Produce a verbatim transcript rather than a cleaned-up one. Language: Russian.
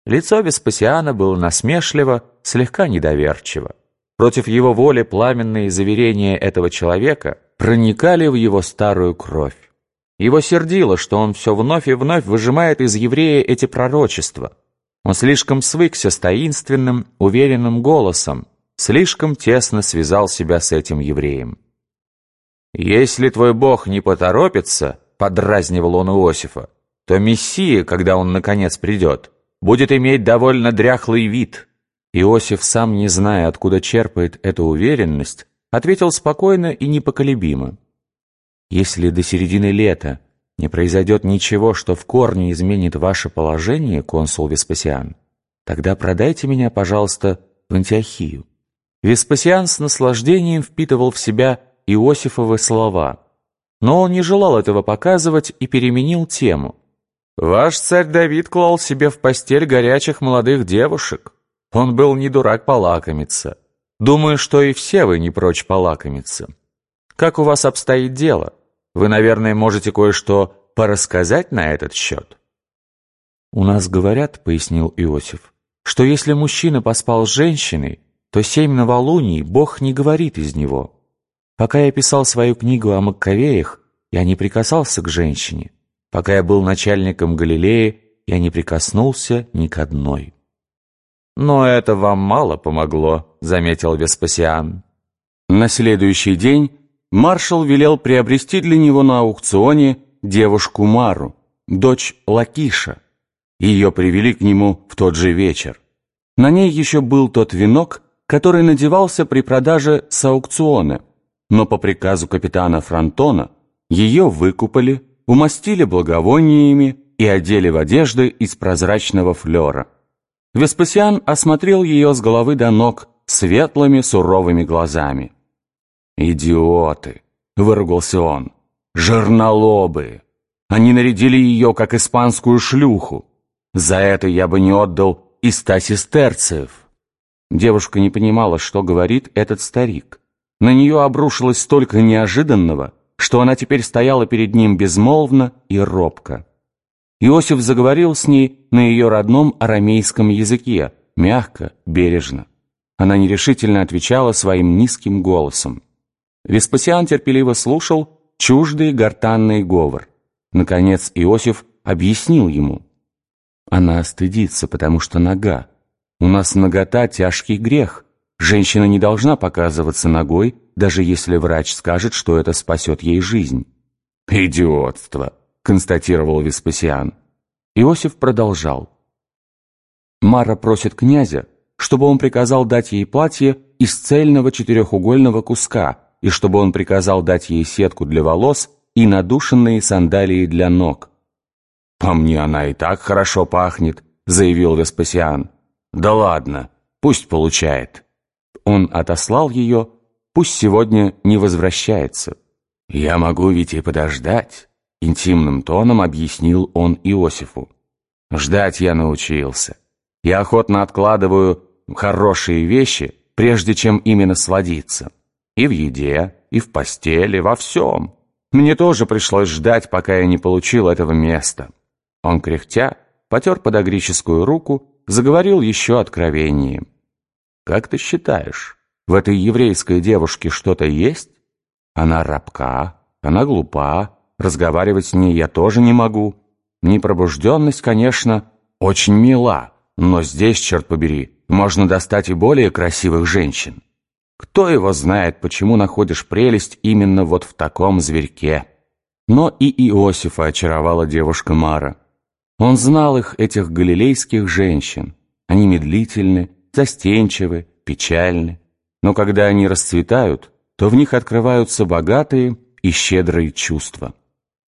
Лицо Веспасиана было насмешливо, слегка недоверчиво. Против его воли пламенные заверения этого человека проникали в его старую кровь. Его сердило, что он все вновь и вновь выжимает из еврея эти пророчества. Он слишком свыкся с таинственным, уверенным голосом, слишком тесно связал себя с этим евреем. «Если твой Бог не поторопится, — подразнивал он Иосифа, — то Мессия, когда он наконец придет, будет иметь довольно дряхлый вид». Иосиф, сам не зная, откуда черпает эту уверенность, ответил спокойно и непоколебимо: «Если до середины лета не произойдет ничего, что в корне изменит ваше положение, консул Веспасиан, тогда продайте меня, пожалуйста, в Антиохию». Веспасиан с наслаждением впитывал в себя Иосифовы слова, но он не желал этого показывать и переменил тему. «Ваш царь Давид клал себе в постель горячих молодых девушек. Он был не дурак полакомиться. Думаю, что и все вы не прочь полакомиться. Как у вас обстоит дело? Вы, наверное, можете кое-что порассказать на этот счет?» «У нас говорят, — пояснил Иосиф, — что если мужчина поспал с женщиной, то семь новолуний Бог не говорит из него. Пока я писал свою книгу о Маккавеях, я не прикасался к женщине. Пока я был начальником Галилеи, я не прикоснулся ни к одной». «Но это вам мало помогло», — заметил Веспасиан. На следующий день маршал велел приобрести для него на аукционе девушку Мару, дочь Лакиша. Ее привели к нему в тот же вечер. На ней еще был тот венок, который надевался при продаже с аукциона, но по приказу капитана Фронтона ее выкупали, умастили благовониями и одели в одежды из прозрачного флера. Веспасиан осмотрел ее с головы до ног светлыми суровыми глазами. «Идиоты!» — выругался он. «Жирнолобые! Они нарядили ее, как испанскую шлюху. За это я бы не отдал и ста сестерцев». Девушка не понимала, что говорит этот старик. На нее обрушилось столько неожиданного, что она теперь стояла перед ним безмолвно и робко. Иосиф заговорил с ней на ее родном арамейском языке, мягко, бережно. Она нерешительно отвечала своим низким голосом. Веспасиан терпеливо слушал чуждый гортанный говор. Наконец Иосиф объяснил ему: «Она стыдится, потому что нага. У нас нагота — тяжкий грех. Женщина не должна показываться нагой, даже если врач скажет, что это спасет ей жизнь». «Идиотство!» — констатировал Веспасиан. Иосиф продолжал: «Мара просит князя, чтобы он приказал дать ей платье из цельного четырехугольного куска, и чтобы он приказал дать ей сетку для волос и надушенные сандалии для ног». «По мне она и так хорошо пахнет», — заявил Веспасиан. «Да ладно, пусть получает». Он отослал ее, пусть сегодня не возвращается. «Я могу ведь и подождать», — интимным тоном объяснил он Иосифу. «Ждать я научился. Я охотно откладываю хорошие вещи, прежде чем ими насладиться. И в еде, и в постели, во всем. Мне тоже пришлось ждать, пока я не получил этого места». Он, кряхтя, потер подагрическую руку, заговорил еще откровеннее. «Как ты считаешь, в этой еврейской девушке что-то есть? Она рабка, она глупа, разговаривать с ней я тоже не могу. Непробужденность, конечно, очень мила, но здесь, черт побери, можно достать и более красивых женщин. Кто его знает, почему находишь прелесть именно вот в таком зверьке?» Но и Иосифа очаровала девушка Мара. Он знал их, этих галилейских женщин. Они медлительны, застенчивы, печальны. Но когда они расцветают, то в них открываются богатые и щедрые чувства.